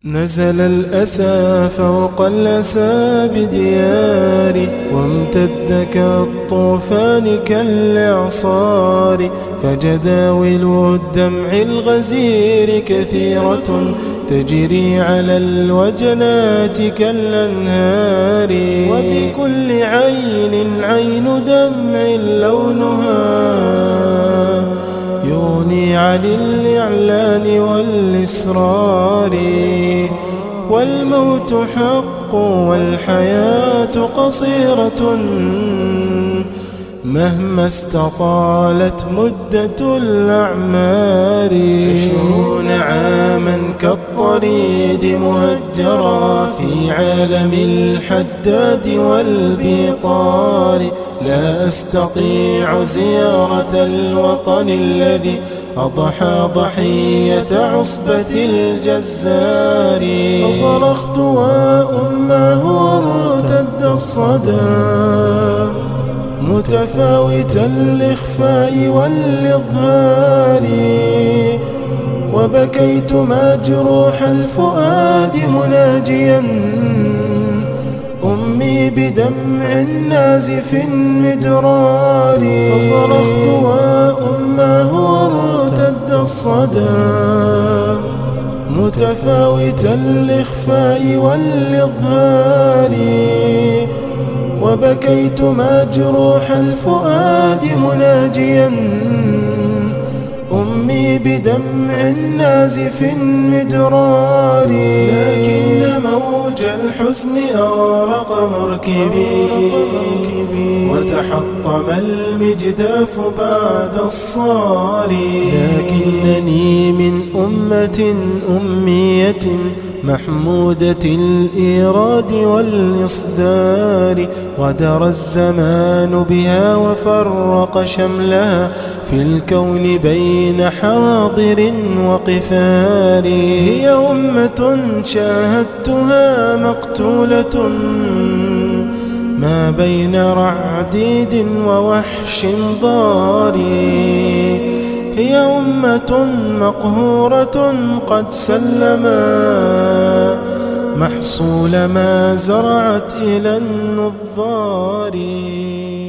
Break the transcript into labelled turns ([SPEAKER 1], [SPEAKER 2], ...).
[SPEAKER 1] نزل الأسى فوق الأسى بدياري، وامتد كالطوفان كالإعصار، فجداول الدمع الغزير كثيرة تجري على الوجنات كالأنهار، وبكل عين عين دمع لونها يغني عن الإعلان والإسرار، والموت حق والحياة قصيرة مهما استطالت مدة الأعمار. 20 عاما كالطريد مهجرا في عالم الحداد والبطار، لا أستطيع زيارة الوطن الذي أضحى ضحية عصبة الجزار، فصرخت وأماه وارتد الصدى متفاوت الإخفاء والإظهار، وبكيت مجروح الفؤاد مناجيا أمي بدمع نازف مدرار، فصرخت وأماه وارتد الصدى متفاوت الإخفاء والإظهار، وبكيت مجروح الفؤاد مناجيا أمي بدمع نازف مدرار، لكن موج الحزن أغرق مركبي وتحطم المجداف بعد الصار، لكنني من أمة أمية محمودة الإيراد والإصدار، غدر الزمان بها وفرق شملها في الكون بين حاضر وقفار، هي أمة شاهدتها مقتولة ما بين رعديد ووحش ضاري، هي أمة مقهورة قد سلما محصول ما زرعت إلى النظار.